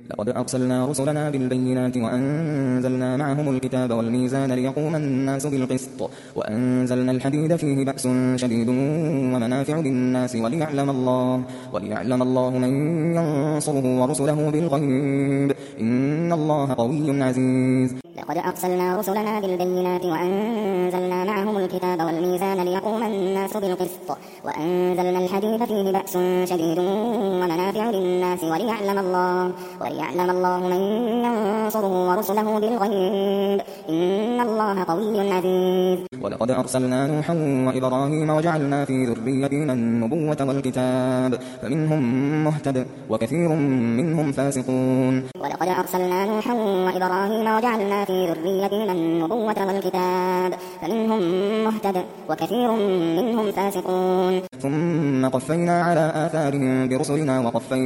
لقد أرسلنا رسلنا بالبينات وأنزلنا معهم الكتاب والميزان ليقوم الناس بالقسط وأنزلنا الحديد فيه بأس شديد ومنافع للناس وليعلم الله من ينصره ورسله بالغيب إن الله قوي عزيز. لقد أرسلنا رسلنا بالبينات وأنزلنا معهم الكتاب والميزان ليقوم الناس بالقسط وأنزلنا الحديد فيه بأس شديد ومنافع للناس وليعلم الله من ينصره ورسله بالغيب إن الله قوي عزيز. ولقد أرسلنا نوحا وإبراهيم وجعلنا في ذريتهما النبوة والكتاب فمنهم مهتد وكثير منهم فاسقون. ولقد أرسلنا نوحا وإبراهيم وجعلنا في ذريتهما النبوة والكتاب فمنهم مهتد وكثير منهم فاسقون. ثم قفينا على آثارهم برسلنا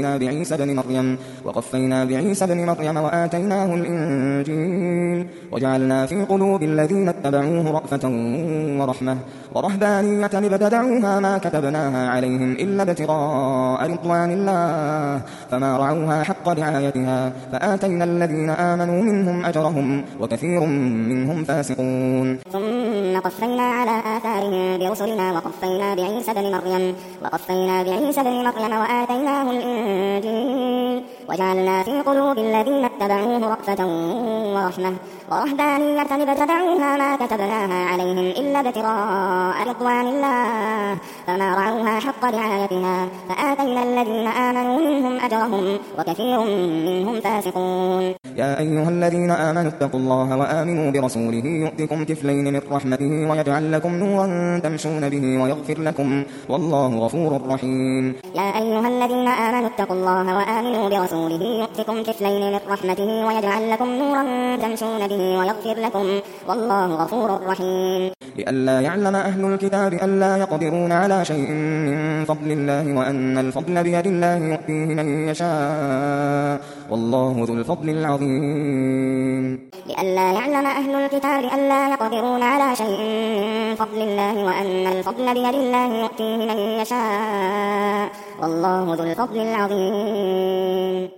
وقفينا بعيسى بن مريم وآتيناه الإنجيل وجعلنا في قلوب الذين اتبعوه رأفة ورحمة ورهبانية ابتدعوها ما كتبناها عليهم إلا ابتغاء رضوان الله فما رعوها حق رعايتها فآتينا الذين آمنوا منهم أجرهم وكثير منهم فاسقون. ثم قفينا على آثارهم برسلنا وقفينا بعيسى بن مريم وآتيناه الإنجيل وجعلنا في قلوب الذين اتبعوه رأفة ورحمة ورهبانية ابتدعوها ما كتبناها عليهم إلا ابتغاء رضوان الله فما رعوها حق رعايتها فآتينا الذين آمنوا منهم أجرهم وكثير منهم فاسقون. يا أيها الذين آمنوا اتقوا الله وآمنوا برسوله يؤتكم كفلين من رحمته ويجعل لكم نورا تمشون به ويغفر لكم والله غفور رحيم. يا أيها الذين آمنوا اتقوا الله وآمنوا برسوله يؤتكم كفلين من رحمته ويجعل لكم نورا تمشون به ويغفر لكم والله غفور رحيم. لئلا يعلم أهل الكتاب ألا يقدرون على شيء من فضل الله وأن الفضل بيد الله يؤتيه من يشاء والله ذو الفضل العظيم. لئلا يعلم أهل الكتاب ألا يقدرون على شيء من فضل الله وأن الفضل بيد الله يؤتيه من يشاء والله ذو الفضل العظيم.